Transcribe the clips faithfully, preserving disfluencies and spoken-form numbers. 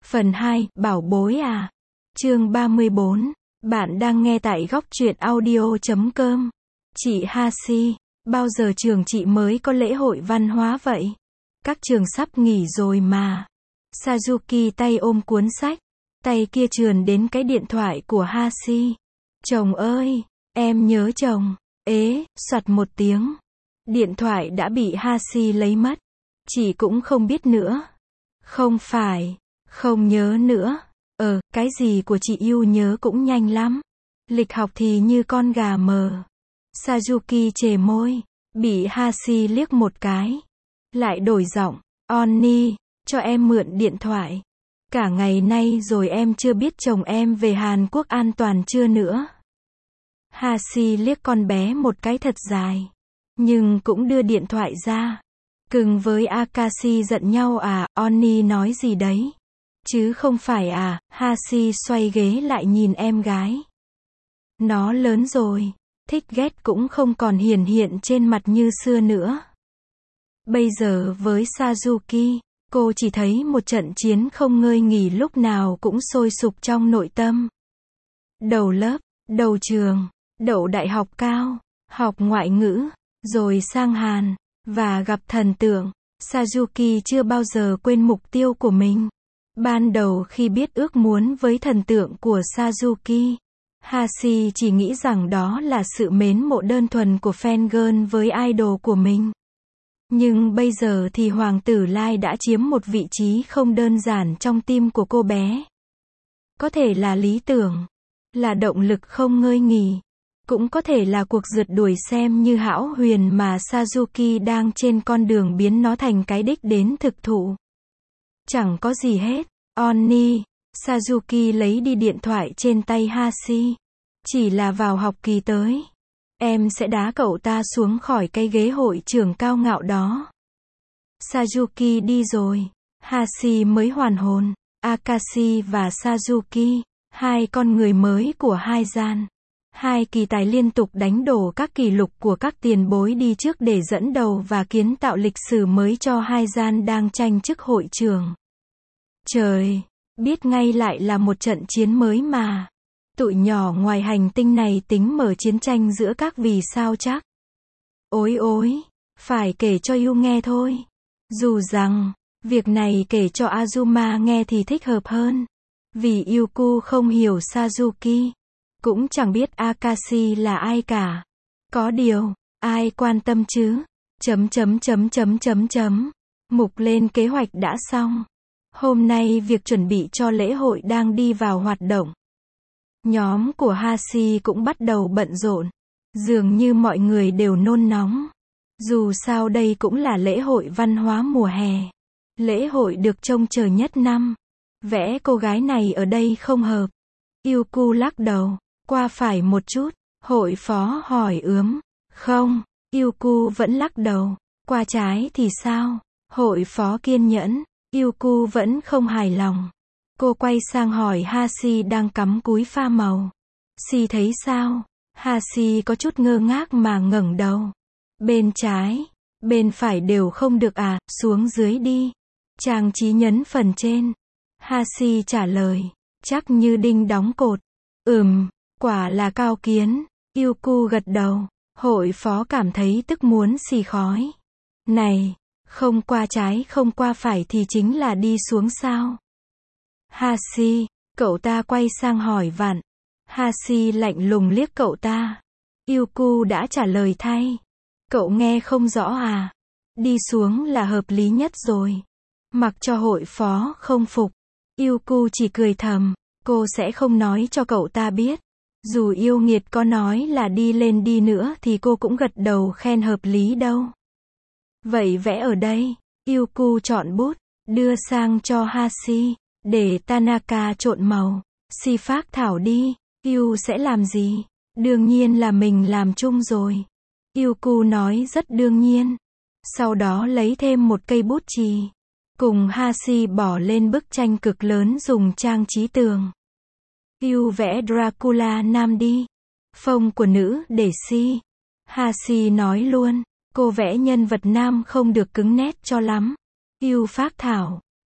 Phần hai, bảo bối à. Chương ba mươi bốn. Bạn đang nghe tại góc truyện audio chấm com. Chị Hashi, bao giờ trường chị mới có lễ hội văn hóa vậy? Các trường sắp nghỉ rồi mà. Sazuki tay ôm cuốn sách, tay kia trườn đến cái điện thoại của Hashi. Chồng ơi, em nhớ chồng. Ế, soạt một tiếng. Điện thoại đã bị Hashi lấy mất. Chị cũng không biết nữa. Không phải, không nhớ nữa. Ờ, cái gì của chị yêu nhớ cũng nhanh lắm. Lịch học thì như con gà mờ. Sazuki chề môi, bị Hashi liếc một cái. Lại đổi giọng, Onni, cho em mượn điện thoại. Cả ngày nay rồi em chưa biết chồng em về Hàn Quốc an toàn chưa nữa. Hashi liếc con bé một cái thật dài. Nhưng cũng đưa điện thoại ra. Cưng với Akashi giận nhau à, Onni nói gì đấy? Chứ không phải à, Hashi xoay ghế lại nhìn em gái. Nó lớn rồi, thích ghét cũng không còn hiển hiện trên mặt như xưa nữa. Bây giờ với Sazuki, cô chỉ thấy một trận chiến không ngơi nghỉ lúc nào cũng sôi sục trong nội tâm. Đầu lớp, đầu trường, đậu đại học cao, học ngoại ngữ, rồi sang Hàn, và gặp thần tượng. Sazuki chưa bao giờ quên mục tiêu của mình. Ban đầu khi biết ước muốn với thần tượng của Sazuki, Hashi chỉ nghĩ rằng đó là sự mến mộ đơn thuần của fangirl với idol của mình. Nhưng bây giờ thì Hoàng tử Lai đã chiếm một vị trí không đơn giản trong tim của cô bé. Có thể là lý tưởng, là động lực không ngơi nghỉ, cũng có thể là cuộc rượt đuổi xem như hão huyền mà Sazuki đang trên con đường biến nó thành cái đích đến thực thụ. Chẳng có gì hết. Onni, Sazuki lấy đi điện thoại trên tay Hashi. Chỉ là vào học kỳ tới, em sẽ đá cậu ta xuống khỏi cái ghế hội trưởng cao ngạo đó. Sazuki đi rồi. Hashi mới hoàn hồn. Akashi và Sazuki, hai con người mới của hai gian. Hai kỳ tài liên tục đánh đổ các kỷ lục của các tiền bối đi trước để dẫn đầu và kiến tạo lịch sử mới cho hai gian đang tranh chức hội trưởng. Trời, biết ngay lại là một trận chiến mới mà. Tụi nhỏ ngoài hành tinh này tính mở chiến tranh giữa các vì sao chắc. Ối ối, phải kể cho Yu nghe thôi. Dù rằng, việc này kể cho Azuma nghe thì thích hợp hơn. Vì Yuku không hiểu Sazuki, cũng chẳng biết Akashi là ai cả. Có điều, ai quan tâm chứ? Chấm chấm chấm chấm chấm chấm. Mục lên kế hoạch đã xong. Hôm nay việc chuẩn bị cho lễ hội đang đi vào hoạt động. Nhóm của Hashi cũng bắt đầu bận rộn. Dường như mọi người đều nôn nóng. Dù sao đây cũng là lễ hội văn hóa mùa hè. Lễ hội được trông chờ nhất năm. Vẽ cô gái này ở đây không hợp. Yuku lắc đầu. Qua phải một chút. Hội phó hỏi ướm. Không. Yuku vẫn lắc đầu. Qua trái thì sao? Hội phó kiên nhẫn. Yuku vẫn không hài lòng. Cô quay sang hỏi Hashi đang cắm cúi pha màu. Si thấy sao? Hashi có chút ngơ ngác mà ngẩng đầu. Bên trái, bên phải đều không được à, xuống dưới đi. Trang trí nhấn phần trên. Hashi trả lời, chắc như đinh đóng cột. Ừm, quả là cao kiến. Yuku gật đầu. Hội phó cảm thấy tức muốn xì khói. Này, không qua trái không qua phải thì chính là đi xuống sao? Hashi, cậu ta quay sang hỏi vặn. Hashi lạnh lùng liếc cậu ta. Yuku đã trả lời thay. Cậu nghe không rõ à? Đi xuống là hợp lý nhất rồi. Mặc cho hội phó không phục. Yuku chỉ cười thầm. Cô sẽ không nói cho cậu ta biết. Dù yêu nghiệt có nói là đi lên đi nữa thì cô cũng gật đầu khen hợp lý đâu. Vậy vẽ ở đây. Yuku chọn bút, đưa sang cho Hashi. Để Tanaka trộn màu. Si phác thảo đi. Yu sẽ làm gì? Đương nhiên là mình làm chung rồi. Yuku nói rất đương nhiên. Sau đó lấy thêm một cây bút chì. Cùng Hashi bỏ lên bức tranh cực lớn dùng trang trí tường. Yu vẽ Dracula nam đi. Phông của nữ để Si. Hashi nói luôn. Cô vẽ nhân vật nam không được cứng nét cho lắm. Yu phác thảo.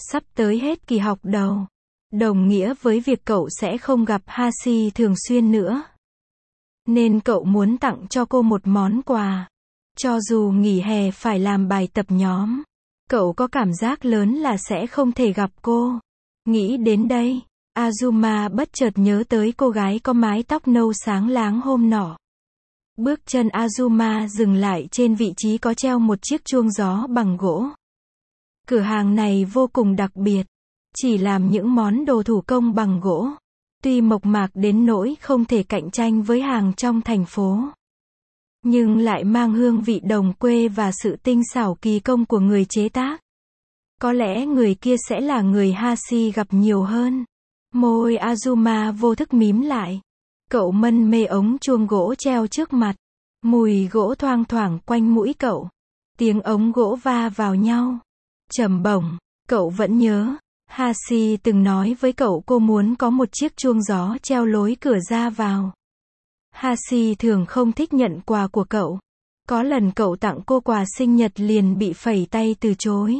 Sắp tới hết kỳ học đầu, đồng nghĩa với việc cậu sẽ không gặp Hashi thường xuyên nữa. Nên cậu muốn tặng cho cô một món quà. Cho dù nghỉ hè phải làm bài tập nhóm, cậu có cảm giác lớn là sẽ không thể gặp cô. Nghĩ đến đây, Azuma bất chợt nhớ tới cô gái có mái tóc nâu sáng láng hôm nọ. Bước chân Azuma dừng lại trên vị trí có treo một chiếc chuông gió bằng gỗ. Cửa hàng này vô cùng đặc biệt, chỉ làm những món đồ thủ công bằng gỗ. Tuy mộc mạc đến nỗi không thể cạnh tranh với hàng trong thành phố, nhưng lại mang hương vị đồng quê và sự tinh xảo kỳ công của người chế tác. Có lẽ người kia sẽ là người Hashi gặp nhiều hơn. Môi Azuma vô thức mím lại. Cậu mân mê ống chuông gỗ treo trước mặt. Mùi gỗ thoang thoảng quanh mũi cậu. Tiếng ống gỗ va vào nhau. Trầm bổng, cậu vẫn nhớ. Hashi từng nói với cậu cô muốn có một chiếc chuông gió treo lối cửa ra vào. Hashi thường không thích nhận quà của cậu. Có lần cậu tặng cô quà sinh nhật liền bị phẩy tay từ chối.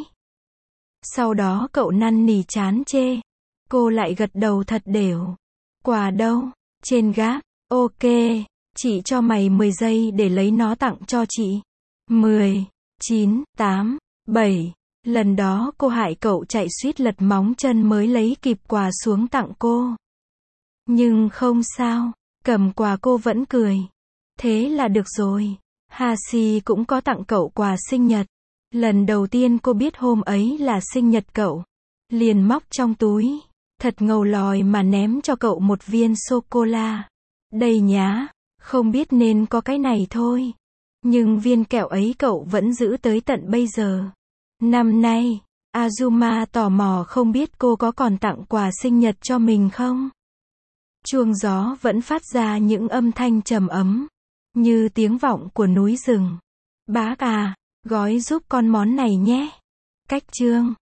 Sau đó cậu năn nỉ chán chê. Cô lại gật đầu thật đều. Quà đâu? Trên gác. Ok, chị cho mày mười giây để lấy nó tặng cho chị. mười, chín, tám, bảy. Lần đó cô hại cậu chạy suýt lật móng chân mới lấy kịp quà xuống tặng cô. Nhưng không sao, cầm quà cô vẫn cười. Thế là được rồi. Hashi cũng có tặng cậu quà sinh nhật. Lần đầu tiên cô biết hôm ấy là sinh nhật cậu, liền móc trong túi, thật ngầu lòi mà ném cho cậu một viên sô-cô-la. Đây nhá, không biết nên có cái này thôi. Nhưng viên kẹo ấy cậu vẫn giữ tới tận bây giờ. Năm nay, Azuma tò mò không biết cô có còn tặng quà sinh nhật cho mình không? Chuông gió vẫn phát ra những âm thanh trầm ấm, như tiếng vọng của núi rừng. Bác à, gói giúp con món này nhé. Cách chương